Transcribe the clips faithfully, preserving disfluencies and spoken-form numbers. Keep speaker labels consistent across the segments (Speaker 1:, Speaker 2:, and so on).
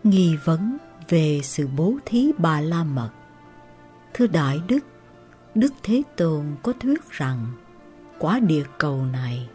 Speaker 1: Nghi vấn về sự bố thí Bà La Mật. Thưa Đại Đức, Đức Thế Tôn có thuyết rằng quả địa cầu này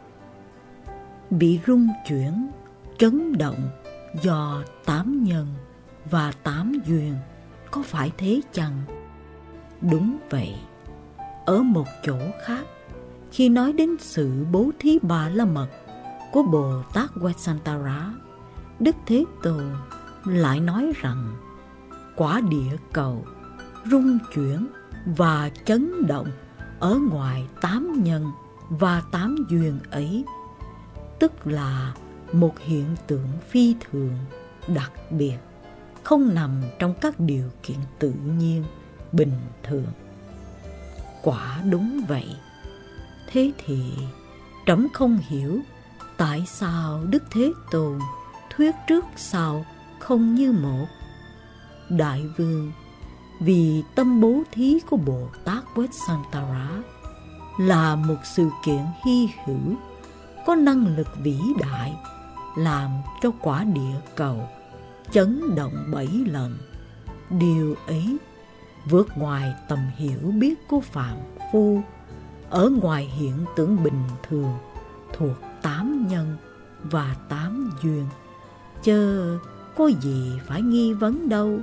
Speaker 1: bị rung chuyển, chấn động do tám nhân và tám duyên, có phải thế chăng? Đúng vậy. Ở một chỗ khác, khi nói đến sự bố thí Bà La Mật của Bồ Tát Vaisantara, Đức Thế Tôn lại nói rằng quả địa cầu rung chuyển và chấn động ở ngoài tám nhân và tám duyên ấy, tức là một hiện tượng phi thường, đặc biệt, không nằm trong các điều kiện tự nhiên, bình thường. Quả đúng vậy. Thế thì trẫm không hiểu tại sao Đức Thế Tôn thuyết trước sau không như một. Đại vương, vì tâm bố thí của Bồ Tát Vaisantara là một sự kiện hy hữu, có năng lực vĩ đại, làm cho quả địa cầu chấn động bảy lần. Điều ấy vượt ngoài tầm hiểu biết của phàm phu, ở ngoài hiện tượng bình thường thuộc tám nhân và tám duyên, chớ có gì phải nghi vấn đâu.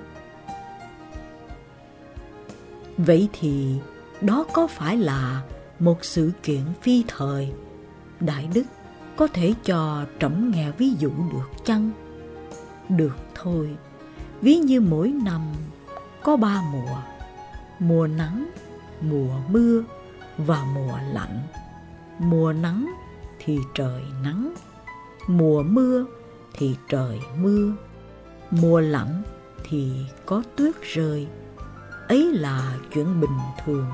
Speaker 1: Vậy thì đó có phải là một sự kiện phi thời? Đại Đức có thể cho trẫm nghe ví dụ được chăng? Được thôi. Ví như mỗi năm có ba mùa: mùa nắng, mùa mưa và mùa lạnh. Mùa nắng thì trời nắng, mùa mưa thì trời mưa, mùa lạnh thì có tuyết rơi. Ấy là chuyện bình thường.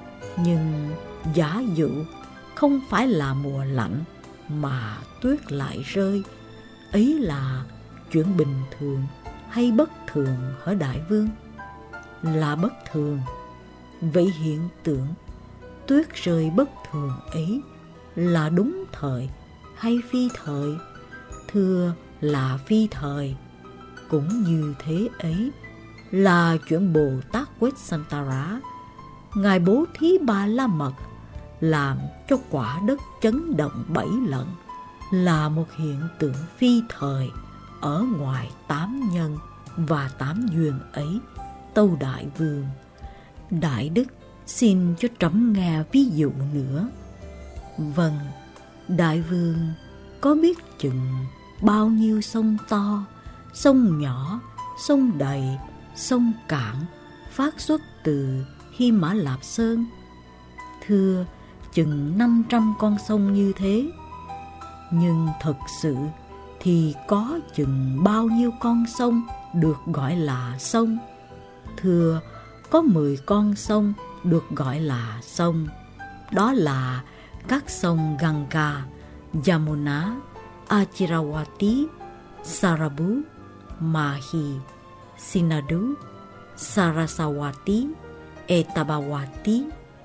Speaker 1: Nhưng giả dụ không phải là mùa lạnh mà tuyết lại rơi, ấy là chuyện bình thường hay bất thường hả Đại vương? Là bất thường. Vậy hiện tượng tuyết rơi bất thường ấy là đúng thời hay phi thời? Thưa là phi thời. Cũng như thế ấy là chuyện Bồ Tát Vaisantara, Ngài bố thí Bà La Mật làm cho quả đất chấn động bảy lần, là một hiện tượng phi thời ở ngoài tám nhân và tám duyên ấy. Tâu Đại vương, Đại Đức xin cho trẫm nghe ví dụ nữa. Vâng, Đại vương có biết chừng bao nhiêu sông to, sông nhỏ, sông đầy, sông cạn phát xuất từ Hy Mã Lạp Sơn? Thưa, chừng năm trăm con sông như thế. Nhưng thật sự thì có chừng bao nhiêu con sông được gọi là sông? Thưa, có mười con sông được gọi là sông. Đó là các sông Ganga, Yamuna, Achirawati, Sarabu, Mahi, Sinadu, Saraswati, Etabawati,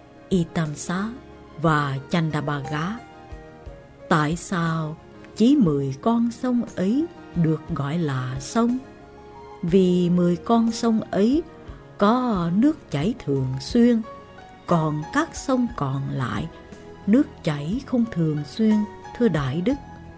Speaker 1: Itamsa và Chandabhaga. Tại sao chỉ mười con sông ấy được gọi là sông? Vì mười con sông ấy có nước chảy thường xuyên, còn các sông còn lại nước chảy không thường xuyên. Thưa Đại Đức,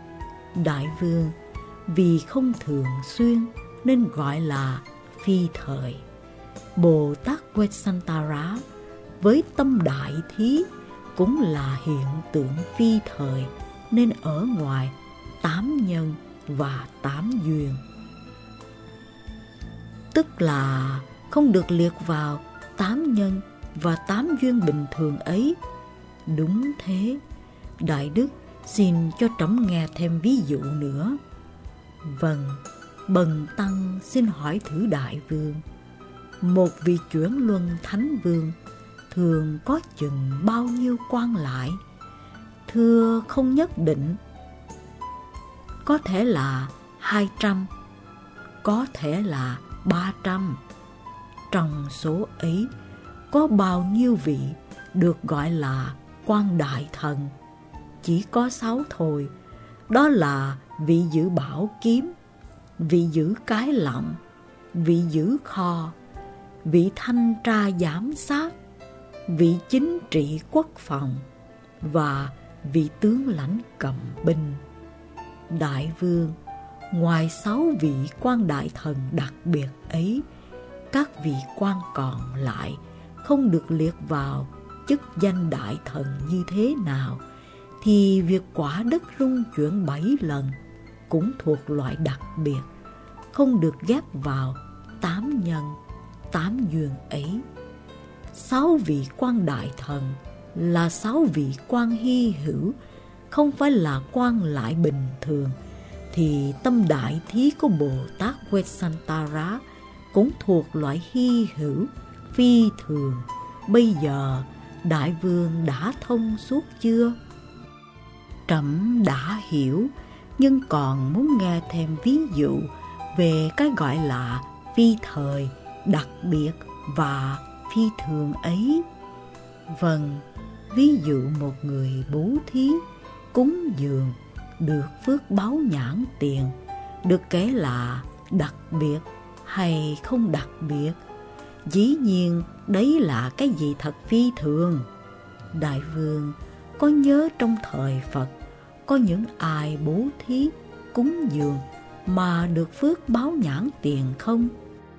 Speaker 1: Đại vương, vì không thường xuyên nên gọi là phi thời. Bồ Tát Vaisantara với tâm đại thí cũng là hiện tượng phi thời, nên ở ngoài tám nhân và tám duyên, tức là không được liệt vào tám nhân và tám duyên bình thường ấy. Đúng thế. Đại Đức xin cho trẫm nghe thêm ví dụ nữa. Vâng, bần tăng xin hỏi thử Đại vương, một vị chuyển luân thánh vương thường có chừng bao nhiêu quan lại? Thưa, không nhất định. Có thể là hai trăm, có thể là ba trăm. Trong số ấy có bao nhiêu vị được gọi là quan đại thần? Chỉ có sáu thôi. Đó là vị giữ bảo kiếm, vị giữ cái lọng, vị giữ kho, vị thanh tra giám sát, vị chính trị quốc phòng và vị tướng lãnh cầm binh. Đại vương, ngoài sáu vị quan đại thần đặc biệt ấy, các vị quan còn lại không được liệt vào chức danh đại thần như thế nào, thì việc quả đất rung chuyển bảy lần cũng thuộc loại đặc biệt, không được ghép vào tám nhân tám duyên ấy. Sáu vị quan đại thần là sáu vị quan hy hữu, không phải là quan lại bình thường, thì tâm đại thí của Bồ Tát Vesantara cũng thuộc loại hy hữu, phi thường. Bây giờ đại vương đã thông suốt chưa? Trẫm đã hiểu, nhưng còn muốn nghe thêm ví dụ về cái gọi là phi thời, đặc biệt và phi thường ấy. Vâng, ví dụ một người bố thí, cúng dường, được phước báo nhãn tiền, được kể là đặc biệt hay không đặc biệt? Dĩ nhiên đấy là cái gì thật phi thường. Đại vương có nhớ trong thời Phật có những ai bố thí, cúng dường mà được phước báo nhãn tiền không?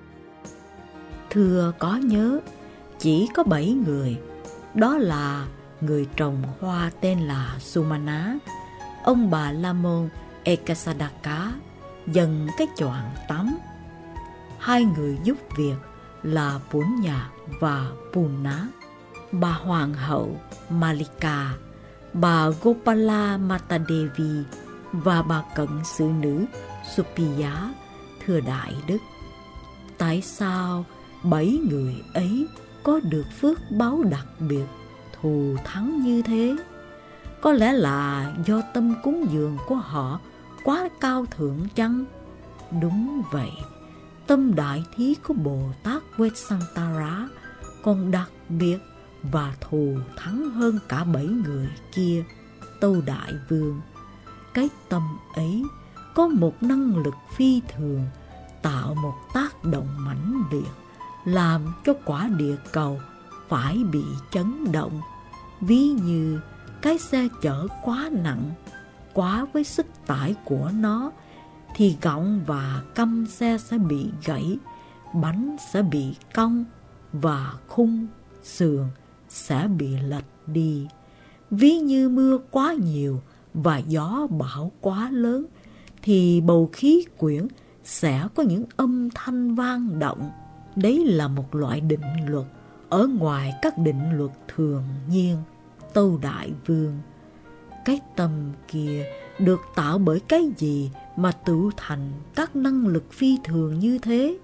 Speaker 1: Thưa có nhớ, chỉ có bảy người. Đó là người trồng hoa tên là Sumana, ông bà La Môn Ekasadaka dần cái choàng tắm, hai người giúp việc là Punya và Puna, bà hoàng hậu Malika, bà Gopala Matadevi và bà cận sự nữ Supiya. Thưa Đại Đức, tại sao bảy người ấy có được phước báo đặc biệt thù thắng như thế? Có lẽ là do tâm cúng dường của họ quá cao thượng chăng? Đúng vậy, tâm đại thí của Bồ Tát Vesantara còn đặc biệt và thù thắng hơn cả bảy người kia. Tâu Đại Vương, cái tâm ấy có một năng lực phi thường, tạo một tác động mãnh liệt, làm cho quả địa cầu phải bị chấn động. Ví như cái xe chở quá nặng, quá với sức tải của nó, thì gọng và căm xe sẽ bị gãy, bánh sẽ bị cong và khung, sườn sẽ bị lệch đi. Ví như mưa quá nhiều và gió bão quá lớn, thì bầu khí quyển sẽ có những âm thanh vang động. Đấy là một loại định luật ở ngoài các định luật thường nhiên. Tâu Đại Vương, cái tâm kia được tạo bởi cái gì mà tự thành các năng lực phi thường như thế?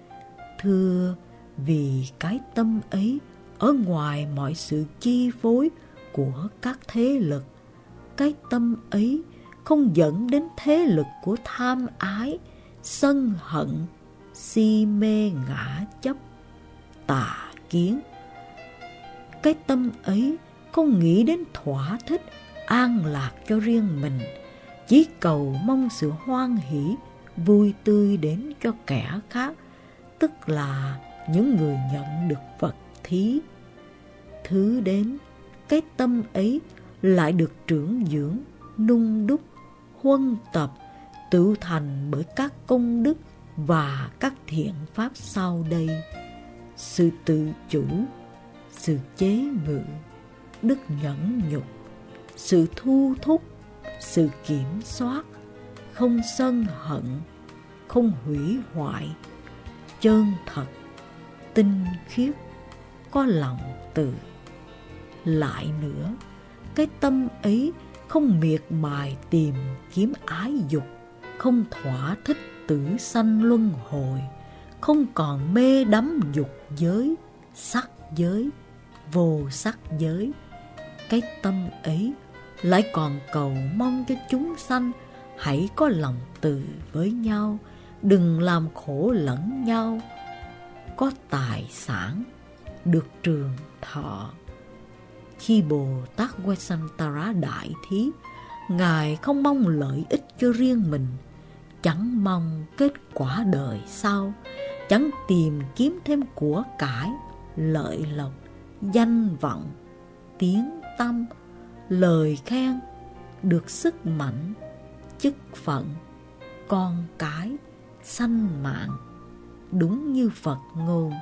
Speaker 1: Thưa, vì cái tâm ấy ở ngoài mọi sự chi phối của các thế lực. Cái tâm ấy không dẫn đến thế lực của tham ái, sân hận, si mê ngã chấp, tà kiến. Cái tâm ấy không nghĩ đến thỏa thích, an lạc cho riêng mình, chỉ cầu mong sự hoan hỷ, vui tươi đến cho kẻ khác, tức là những người nhận được vật thí. Thứ đến, cái tâm ấy lại được trưởng dưỡng, nung đúc, huân tập, tự thành bởi các công đức và các thiện pháp sau đây: sự tự chủ, sự chế ngự, đức nhẫn nhục, sự thu thúc, sự kiểm soát, không sân hận, không hủy hoại, chân thật, tinh khiết, có lòng từ. Lại nữa, cái tâm ấy không miệt mài tìm kiếm ái dục, không thỏa thích tử sanh luân hồi, không còn mê đắm dục giới, sắc giới, vô sắc giới. Cái tâm ấy lại còn cầu mong cho chúng sanh hãy có lòng từ với nhau, đừng làm khổ lẫn nhau, có tài sản, được trường thọ. Khi Bồ Tát Vesantara đại thí, Ngài không mong lợi ích cho riêng mình, chẳng mong kết quả đời sau, chẳng tìm kiếm thêm của cải, lợi lộc, danh vọng, tiếng tăm, lời khen, được sức mạnh, chức phận, con cái, sanh mạng, đúng như Phật ngôn.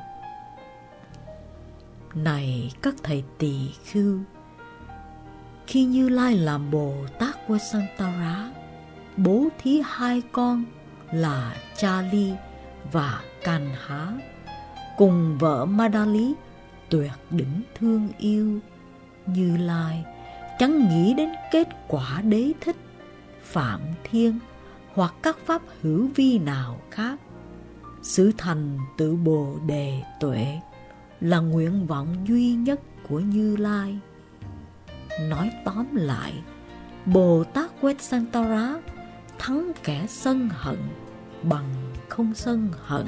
Speaker 1: Này các thầy tỳ khưu, khi Như Lai làm Bồ Tát Vesantara, bố thí hai con là Chali và Kanha cùng vợ Madali tuyệt đỉnh thương yêu, Như Lai chẳng nghĩ đến kết quả đế thích, phạm thiên hoặc các pháp hữu vi nào khác. Sự thành tựu Bồ Đề Tuệ là nguyện vọng duy nhất của Như Lai. Nói tóm lại, Bồ Tát Vesantara thắng kẻ sân hận bằng không sân hận,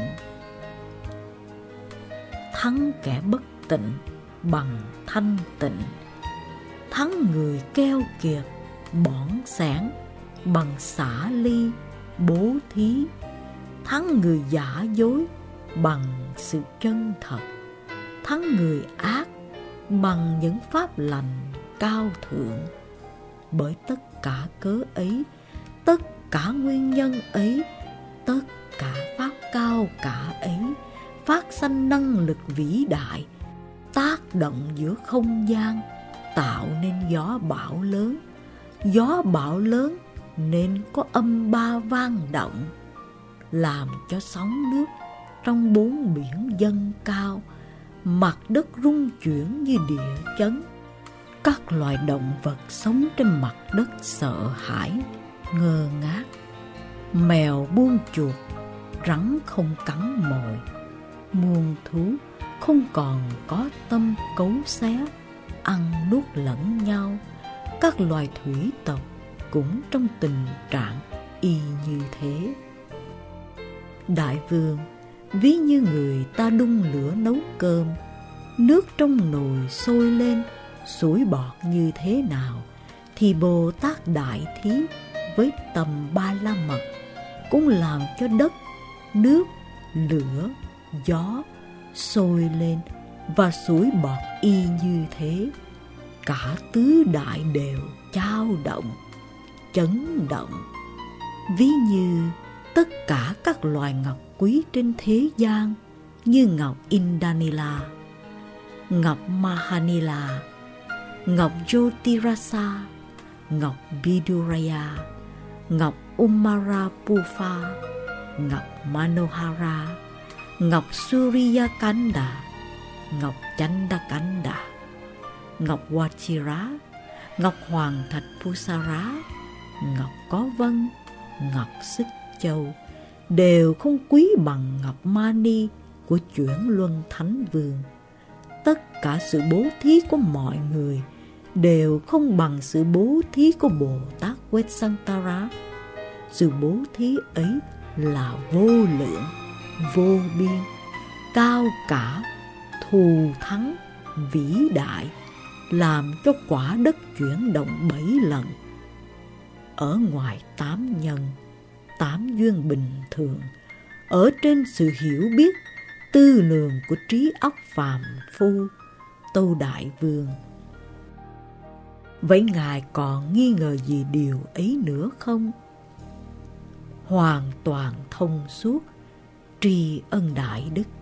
Speaker 1: thắng kẻ bất tịnh bằng thanh tịnh, thắng người keo kiệt bỏn sẻn bằng xả ly bố thí, thắng người giả dối bằng sự chân thật, thắng người ác bằng những pháp lành cao thượng. Bởi tất cả cớ ấy, tất cả nguyên nhân ấy, tất cả pháp cao cả ấy phát sanh năng lực vĩ đại, tác động giữa không gian, tạo nên gió bão lớn. Gió bão lớn nên có âm ba vang động, làm cho sóng nước trong bốn biển dâng cao, mặt đất rung chuyển như địa chấn. Các loài động vật sống trên mặt đất sợ hãi, ngơ ngác. Mèo buông chuột, rắn không cắn mồi, muôn thú không còn có tâm cấu xé, ăn nuốt lẫn nhau. Các loài thủy tộc cũng trong tình trạng y như thế. Đại vương, ví như người ta đun lửa nấu cơm, nước trong nồi sôi lên, sủi bọt như thế nào, thì Bồ Tát Đại Thí với tầm ba la mật cũng làm cho đất, nước, lửa, gió sôi lên và sủi bọt y như thế. Cả tứ đại đều chao động, chấn động. Ví như tất cả các loài ngọc quý trên thế gian, như ngọc Indanila, ngọc Mahanila, ngọc Jyotirasa, ngọc Viduraya, ngọc Umarapufa, ngọc Manohara, ngọc Suryakanda, ngọc Chandakanda, ngọc Vajira, ngọc Hoàng Thạch Pusara, ngọc Có Vân, ngọc Xích Châu đều không quý bằng ngọc Mani của Chuyển Luân Thánh Vương. Tất cả sự bố thí của mọi người đều không bằng sự bố thí của Bồ Tát Vesantara. Sự bố thí ấy là vô lượng, vô biên, cao cả, thù thắng, vĩ đại, làm cho quả đất chuyển động bảy lần. Ở ngoài tám nhân, tám duyên bình thường, ở trên sự hiểu biết, tư lường của trí óc phàm phu, Tâu Đại Vương. Vậy Ngài còn nghi ngờ gì điều ấy nữa không? Hoàn toàn thông suốt, tri ân đại đức.